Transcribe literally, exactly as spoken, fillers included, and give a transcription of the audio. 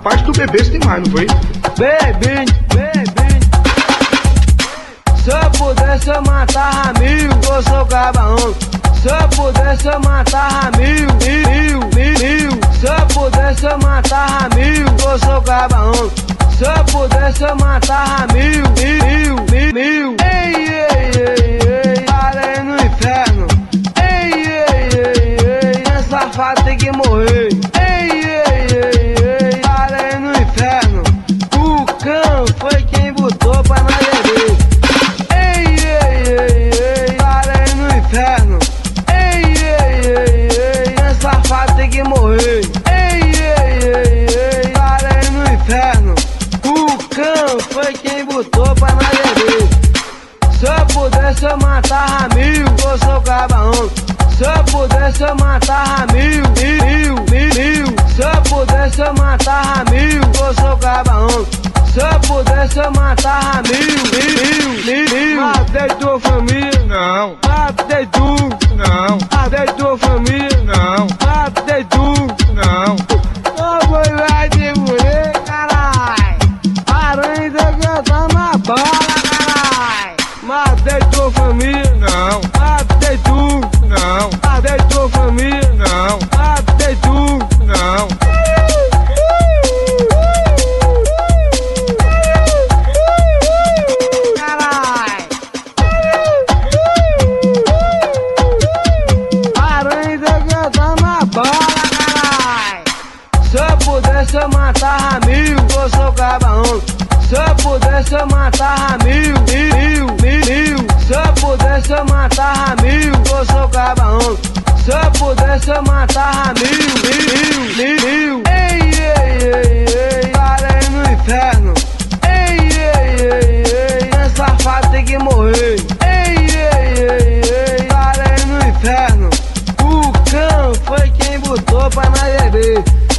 Capaz tu bebesse demais, não foi? Bebi, bebi. Se eu pudesse eu matava mil, eu sou cabaão. Se eu pudesse eu matava mil, mil, mil, mil. Se eu pudesse eu matava mil, eu sou cabaão. Se eu pudesse eu matava mil, mil, mil, mil. Ei, ei, ei, ei, parei no inferno. Ei, ei, ei, ei, esse safado tem que morrer. Ei, ei, ei, ei, parei no inferno. O cão foi quem botou pra nós beber. Ei, ei, ei, ei, parei no inferno. Ei, ei, ei, ei, esse safado tem que morrer. Ei, ei, ei, ei, parei no inferno. O cão foi quem botou pra nós beber. Se eu pudesse eu matava mil, eu sou cabaão. Se eu pudesse eu matava mil, mil, mil, mil. Se eu pudesse eu matava mil, eu sou cabaão. Se eu pudesse eu matava mil, mil, mil, mil. Matei tua família, Não, matei tu, não, matei tua família, não, matei tu. não. Ô boi vai de mulher, carai. Aranha que tá na bala, carai. Matei tua família, Não, matei tu, não, matei tua família, não, matei tu. não. Carai. Aranha que tá na bala, carai. Se eu pudesse eu matava mil, eu sou cabaão. Se eu pudesse eu matava mil, mil, mil, mil. Se eu pudesse eu matava mil, eu sou cabaão. Se eu pudesse eu matava mil, mil, mil, mil. Ei, ei, ei, ei, parei no inferno. Ei, ei, ei, ei, esse safado tem que morrer. Ei, ei, ei, ei, parei no inferno. O cão foi quem botou pra nós beber.